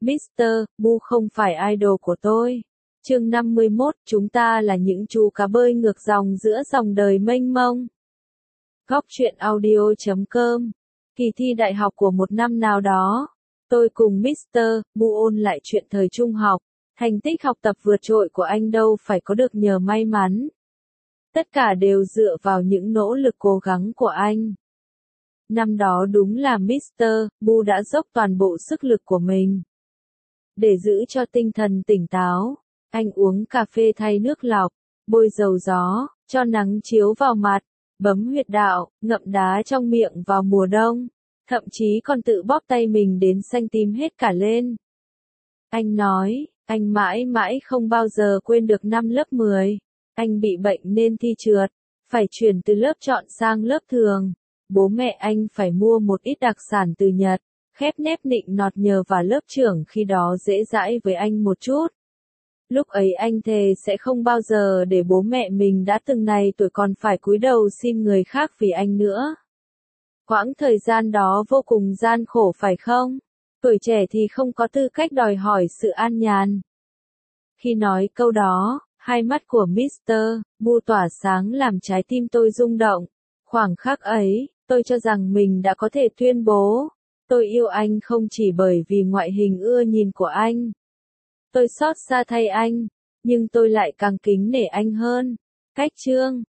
Mr. Bu không phải idol của tôi. Chương 51, chúng ta là những chú cá bơi ngược dòng giữa dòng đời mênh mông. Góc truyện audio.com. Kỳ thi đại học của một năm nào đó, tôi cùng Mr. Bu ôn lại chuyện thời trung học. Thành tích học tập vượt trội của anh đâu phải có được nhờ may mắn. Tất cả đều dựa vào những nỗ lực cố gắng của anh. Năm đó đúng là Mr. Bu đã dốc toàn bộ sức lực của mình. Để giữ cho tinh thần tỉnh táo, anh uống cà phê thay nước lọc, bôi dầu gió, cho nắng chiếu vào mặt, bấm huyệt đạo, ngậm đá trong miệng vào mùa đông, thậm chí còn tự bóp tay mình đến xanh tím hết cả lên. Anh nói, anh mãi mãi không bao giờ quên được năm lớp 10. Anh bị bệnh nên thi trượt, phải chuyển từ lớp chọn sang lớp thường. Bố mẹ anh phải mua một ít đặc sản từ Nhật, khép nép nịnh nọt nhờ vào lớp trưởng khi đó dễ dãi với anh một chút. Lúc ấy anh thề sẽ không bao giờ để bố mẹ mình đã từng này tuổi còn phải cúi đầu xin người khác vì anh nữa. Quãng thời gian đó vô cùng gian khổ phải không? Tuổi trẻ thì không có tư cách đòi hỏi sự an nhàn. Khi nói câu đó, hai mắt của Mr. Bu tỏa sáng làm trái tim tôi rung động. Khoảng khắc ấy, tôi cho rằng mình đã có thể tuyên bố, tôi yêu anh không chỉ bởi vì ngoại hình ưa nhìn của anh. Tôi xót xa thay anh, nhưng tôi lại càng kính nể anh hơn. Cách chương